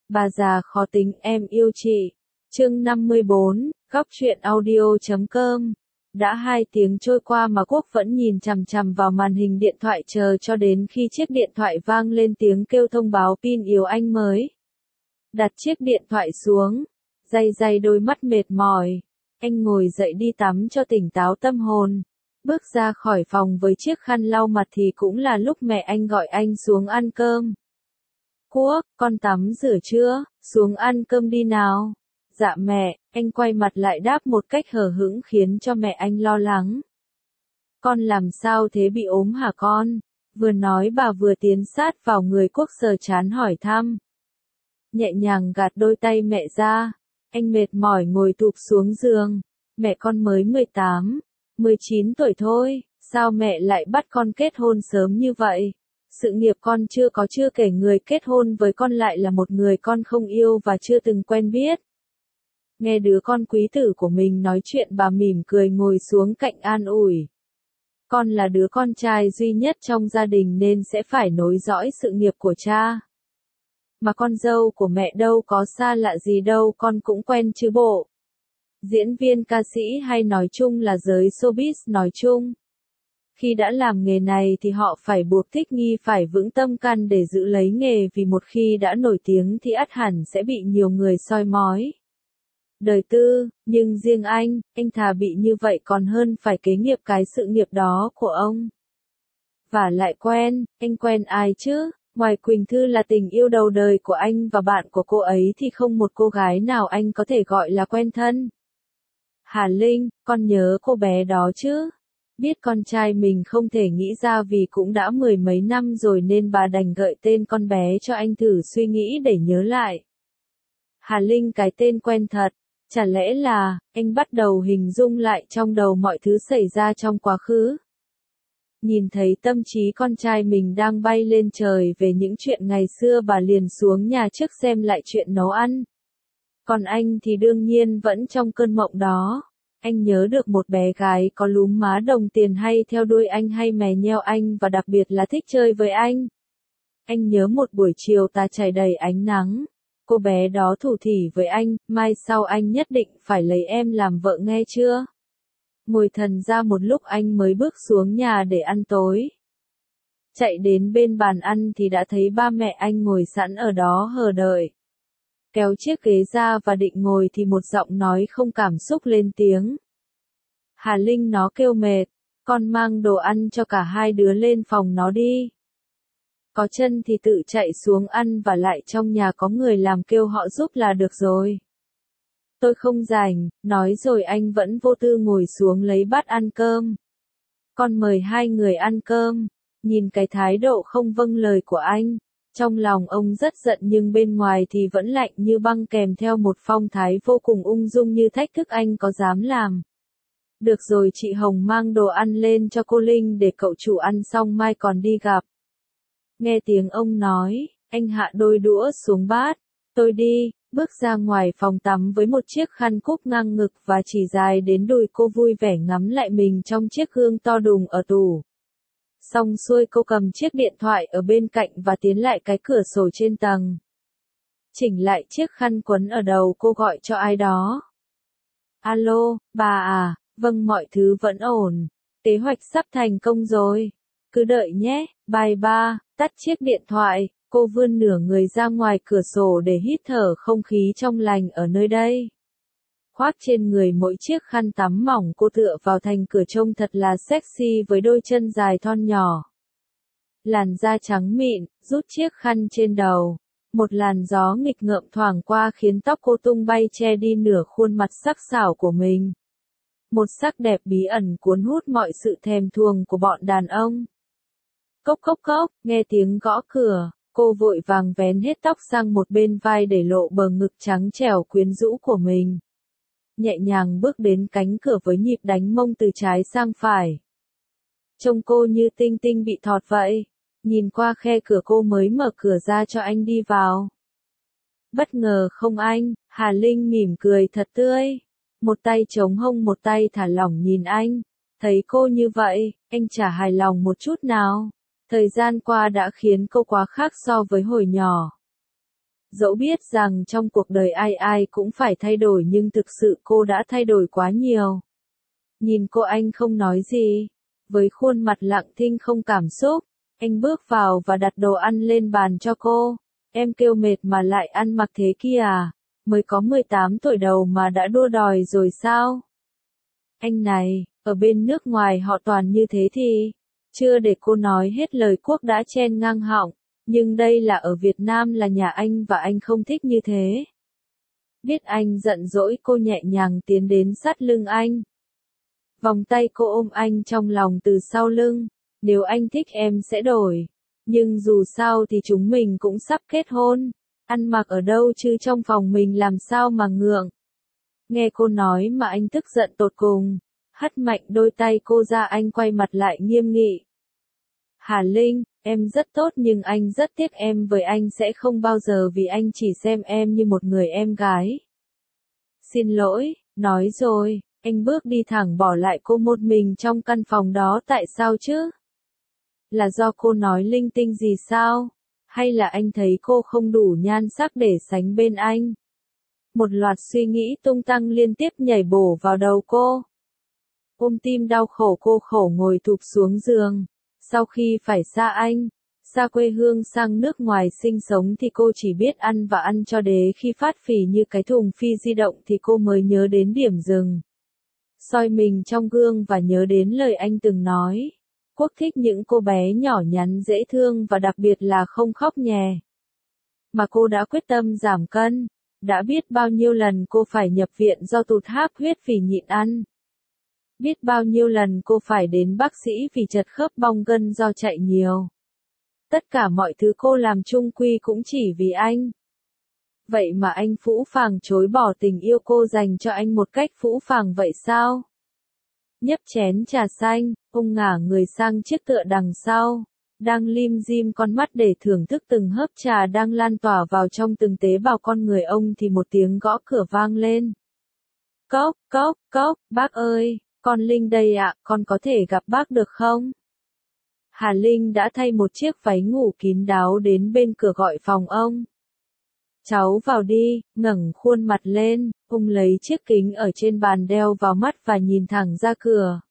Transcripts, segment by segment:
Bà già khó tính em yêu chị. Chương 54, góc truyện audio.com. Đã 2 tiếng trôi qua mà Quốc vẫn nhìn chằm chằm vào màn hình điện thoại chờ cho đến khi chiếc điện thoại vang lên tiếng kêu thông báo pin yếu anh mới đặt chiếc điện thoại xuống, day đôi mắt mệt mỏi. Anh ngồi dậy đi tắm cho tỉnh táo tâm hồn. Bước ra khỏi phòng với chiếc khăn lau mặt thì cũng là lúc mẹ anh gọi anh xuống ăn cơm. Quốc, con tắm rửa chưa? Xuống ăn cơm đi nào. Dạ mẹ, anh quay mặt lại đáp một cách hờ hững khiến cho mẹ anh lo lắng. Con làm sao thế, bị ốm hả con? Vừa nói bà vừa tiến sát vào người Quốc sờ trán hỏi thăm. Nhẹ nhàng gạt đôi tay mẹ ra, anh mệt mỏi ngồi thụp xuống giường. Mẹ con mới 18, 19 tuổi thôi, sao mẹ lại bắt con kết hôn sớm như vậy? Sự nghiệp con chưa kể người kết hôn với con lại là một người con không yêu và chưa từng quen biết. Nghe đứa con quý tử của mình nói chuyện, bà mỉm cười ngồi xuống cạnh an ủi. Con là đứa con trai duy nhất trong gia đình nên sẽ phải nối dõi sự nghiệp của cha. Mà con dâu của mẹ đâu có xa lạ gì đâu, con cũng quen chứ bộ. Diễn viên, ca sĩ hay nói chung là giới showbiz nói chung. Khi đã làm nghề này thì họ phải buộc thích nghi, phải vững tâm can để giữ lấy nghề, vì một khi đã nổi tiếng thì ắt hẳn sẽ bị nhiều người soi mói. Đời tư, nhưng riêng anh thà bị như vậy còn hơn phải kế nghiệp cái sự nghiệp đó của ông. Và lại anh quen ai chứ? Ngoài Quỳnh Thư là tình yêu đầu đời của anh và bạn của cô ấy thì không một cô gái nào anh có thể gọi là quen thân. Hà Linh, con nhớ cô bé đó chứ? Biết con trai mình không thể nghĩ ra vì cũng đã 10 mấy năm rồi nên bà đành gợi tên con bé cho anh thử suy nghĩ để nhớ lại. Hà Linh, cái tên quen thật. Chả lẽ là, anh bắt đầu hình dung lại trong đầu mọi thứ xảy ra trong quá khứ. Nhìn thấy tâm trí con trai mình đang bay lên trời về những chuyện ngày xưa, bà liền xuống nhà trước xem lại chuyện nấu ăn. Còn anh thì đương nhiên vẫn trong cơn mộng đó. Anh nhớ được một bé gái có lúm má đồng tiền hay theo đuôi anh hay mè nheo anh và đặc biệt là thích chơi với anh. Anh nhớ một buổi chiều tà trải đầy ánh nắng. Cô bé đó thủ thỉ với anh, mai sau anh nhất định phải lấy em làm vợ nghe chưa? Ngồi thần ra một lúc anh mới bước xuống nhà để ăn tối. Chạy đến bên bàn ăn thì đã thấy ba mẹ anh ngồi sẵn ở đó hờ đợi. Kéo chiếc ghế ra và định ngồi thì một giọng nói không cảm xúc lên tiếng. Hà Linh, nó kêu mệt, con mang đồ ăn cho cả hai đứa lên phòng nó đi. Có chân thì tự chạy xuống ăn, và lại trong nhà có người làm kêu họ giúp là được rồi. Tôi không rảnh, nói rồi anh vẫn vô tư ngồi xuống lấy bát ăn cơm. Con mời hai người ăn cơm. Nhìn cái thái độ không vâng lời của anh, trong lòng ông rất giận nhưng bên ngoài thì vẫn lạnh như băng, kèm theo một phong thái vô cùng ung dung như thách thức anh có dám làm. Được rồi chị Hồng, mang đồ ăn lên cho cô Linh để cậu chủ ăn xong mai còn đi gặp. Nghe tiếng ông nói, anh hạ đôi đũa xuống bát. Tôi đi, bước ra ngoài phòng tắm với một chiếc khăn cúc ngang ngực và chỉ dài đến đùi. Cô vui vẻ ngắm lại mình trong chiếc gương to đùng ở tủ. Xong xuôi cô cầm chiếc điện thoại ở bên cạnh và tiến lại cái cửa sổ trên tầng. Chỉnh lại chiếc khăn quấn ở đầu, cô gọi cho ai đó. Alo, bà à, vâng, mọi thứ vẫn ổn. Kế hoạch sắp thành công rồi. Cứ đợi nhé, bye ba. Tắt chiếc điện thoại, cô vươn nửa người ra ngoài cửa sổ để hít thở không khí trong lành ở nơi đây. Khoác trên người mỗi chiếc khăn tắm mỏng, cô tựa vào thành cửa trông thật là sexy với đôi chân dài thon nhỏ. Làn da trắng mịn, rút chiếc khăn trên đầu. Một làn gió nghịch ngợm thoảng qua khiến tóc cô tung bay che đi nửa khuôn mặt sắc sảo của mình. Một sắc đẹp bí ẩn cuốn hút mọi sự thèm thuồng của bọn đàn ông. Cốc cốc cốc, nghe tiếng gõ cửa, cô vội vàng vén hết tóc sang một bên vai để lộ bờ ngực trắng trẻo quyến rũ của mình. Nhẹ nhàng bước đến cánh cửa với nhịp đánh mông từ trái sang phải. Trông cô như tinh tinh bị thọt vậy. Nhìn qua khe cửa cô mới mở cửa ra cho anh đi vào. Bất ngờ không anh? Hà Linh mỉm cười thật tươi. Một tay chống hông, một tay thả lỏng nhìn anh. Thấy cô như vậy, anh chả hài lòng một chút nào. Thời gian qua đã khiến cô quá khác so với hồi nhỏ. Dẫu biết rằng trong cuộc đời ai ai cũng phải thay đổi nhưng thực sự cô đã thay đổi quá nhiều. Nhìn cô anh không nói gì. Với khuôn mặt lặng thinh không cảm xúc, anh bước vào và đặt đồ ăn lên bàn cho cô. Em kêu mệt mà lại ăn mặc thế kia à? Mới có 18 tuổi đầu mà đã đua đòi rồi sao? Anh này, ở bên nước ngoài họ toàn như thế thì... Chưa để cô nói hết lời Quốc đã chen ngang họng. Nhưng đây là ở Việt Nam là nhà anh và anh không thích như thế. Biết anh giận dỗi cô nhẹ nhàng tiến đến sát lưng anh. Vòng tay cô ôm anh trong lòng từ sau lưng. Nếu anh thích em sẽ đổi. Nhưng dù sao thì chúng mình cũng sắp kết hôn. Ăn mặc ở đâu chứ trong phòng mình làm sao mà ngượng. Nghe cô nói mà anh tức giận tột cùng. Hất mạnh đôi tay cô ra anh quay mặt lại nghiêm nghị. Hà Linh, em rất tốt nhưng anh rất tiếc em với anh sẽ không bao giờ vì anh chỉ xem em như một người em gái. Xin lỗi, nói rồi, anh bước đi thẳng bỏ lại cô một mình trong căn phòng đó tại sao chứ? Là do cô nói linh tinh gì sao? Hay là anh thấy cô không đủ nhan sắc để sánh bên anh? Một loạt suy nghĩ tung tăng liên tiếp nhảy bổ vào đầu cô. Ôm tim đau khổ cô khổ ngồi thụp xuống giường. Sau khi phải xa anh, xa quê hương sang nước ngoài sinh sống thì cô chỉ biết ăn và ăn cho đế khi phát phì như cái thùng phi di động thì cô mới nhớ đến điểm dừng. Soi mình trong gương và nhớ đến lời anh từng nói. Quốc thích những cô bé nhỏ nhắn dễ thương và đặc biệt là không khóc nhè. Mà cô đã quyết tâm giảm cân. Đã biết bao nhiêu lần cô phải nhập viện do tụt háp huyết vì nhịn ăn. Biết bao nhiêu lần cô phải đến bác sĩ vì chật khớp bong gân do chạy nhiều. Tất cả mọi thứ cô làm chung quy cũng chỉ vì anh. Vậy mà anh phũ phàng chối bỏ tình yêu cô dành cho anh một cách phũ phàng vậy sao? Nhấp chén trà xanh, ông ngả người sang chiếc tựa đằng sau. Đang lim dim con mắt để thưởng thức từng hớp trà đang lan tỏa vào trong từng tế bào con người ông thì một tiếng gõ cửa vang lên. Cốc, cốc, cốc, bác ơi, con Linh đây ạ, con có thể gặp bác được không? Hà Linh đã thay một chiếc váy ngủ kín đáo đến bên cửa gọi phòng ông. Cháu vào đi, ngẩng khuôn mặt lên, ông lấy chiếc kính ở trên bàn đeo vào mắt và nhìn thẳng ra cửa.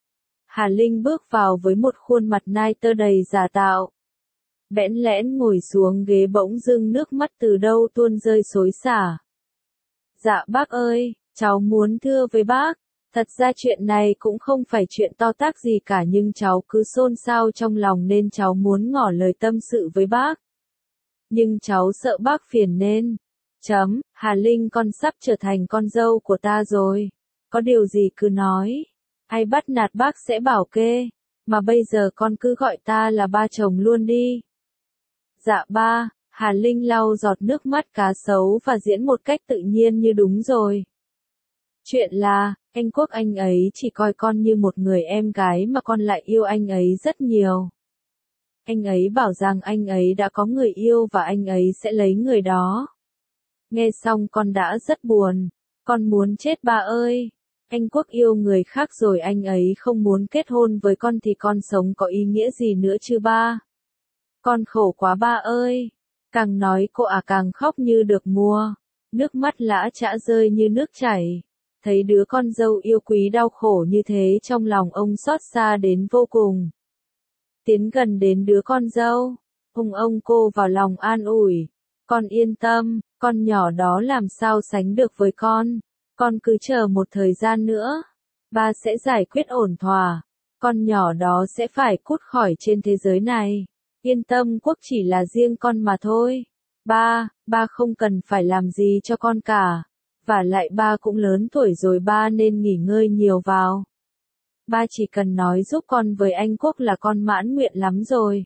Hà Linh bước vào với một khuôn mặt nai tơ đầy giả tạo. Bẽn lẽn ngồi xuống ghế bỗng dưng nước mắt từ đâu tuôn rơi xối xả. Dạ bác ơi, cháu muốn thưa với bác. Thật ra chuyện này cũng không phải chuyện to tát gì cả nhưng cháu cứ xôn xao trong lòng nên cháu muốn ngỏ lời tâm sự với bác. Nhưng cháu sợ bác phiền nên. Hà Linh con sắp trở thành con dâu của ta rồi. Có điều gì cứ nói. Ai bắt nạt bác sẽ bảo kê. Mà bây giờ con cứ gọi ta là ba chồng luôn đi. Dạ ba, Hà Linh lau giọt nước mắt cá sấu và diễn một cách tự nhiên như đúng rồi. Chuyện là, anh Quốc anh ấy chỉ coi con như một người em gái mà con lại yêu anh ấy rất nhiều. Anh ấy bảo rằng anh ấy đã có người yêu và anh ấy sẽ lấy người đó. Nghe xong con đã rất buồn. Con muốn chết ba ơi. Anh Quốc yêu người khác rồi anh ấy không muốn kết hôn với con thì con sống có ý nghĩa gì nữa chứ ba. Con khổ quá ba ơi. Càng nói cô càng khóc như được mua. Nước mắt lã chã rơi như nước chảy. Thấy đứa con dâu yêu quý đau khổ như thế trong lòng ông xót xa đến vô cùng. Tiến gần đến đứa con dâu, ông cô vào lòng an ủi. Con yên tâm, con nhỏ đó làm sao sánh được với con cứ chờ một thời gian nữa. Ba sẽ giải quyết ổn thỏa, con nhỏ đó sẽ phải cút khỏi trên thế giới này. Yên tâm Quốc chỉ là riêng con mà thôi. Ba không cần phải làm gì cho con cả. Và lại ba cũng lớn tuổi rồi ba nên nghỉ ngơi nhiều vào. Ba chỉ cần nói giúp con với anh Quốc là con mãn nguyện lắm rồi.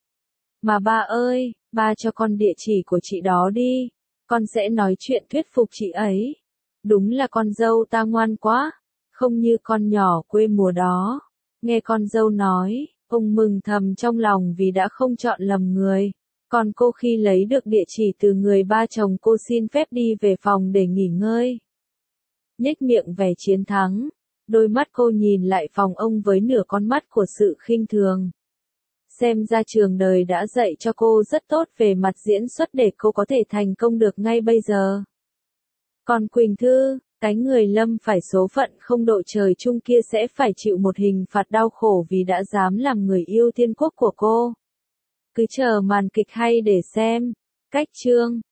Mà ba ơi, ba cho con địa chỉ của chị đó đi. Con sẽ nói chuyện thuyết phục chị ấy. Đúng là con dâu ta ngoan quá. Không như con nhỏ quê mùa đó. Nghe con dâu nói, ông mừng thầm trong lòng vì đã không chọn lầm người. Còn cô khi lấy được địa chỉ từ người ba chồng cô xin phép đi về phòng để nghỉ ngơi. Nhếch miệng vẻ chiến thắng. Đôi mắt cô nhìn lại phòng ông với nửa con mắt của sự khinh thường. xem ra trường đời đã dạy cho cô rất tốt về mặt diễn xuất để cô có thể thành công được ngay bây giờ. Còn Quỳnh Thư, cái người lâm phải số phận không độ trời chung kia sẽ phải chịu một hình phạt đau khổ vì đã dám làm người yêu thiên quốc của cô. Cứ chờ màn kịch hay để xem. Cách chương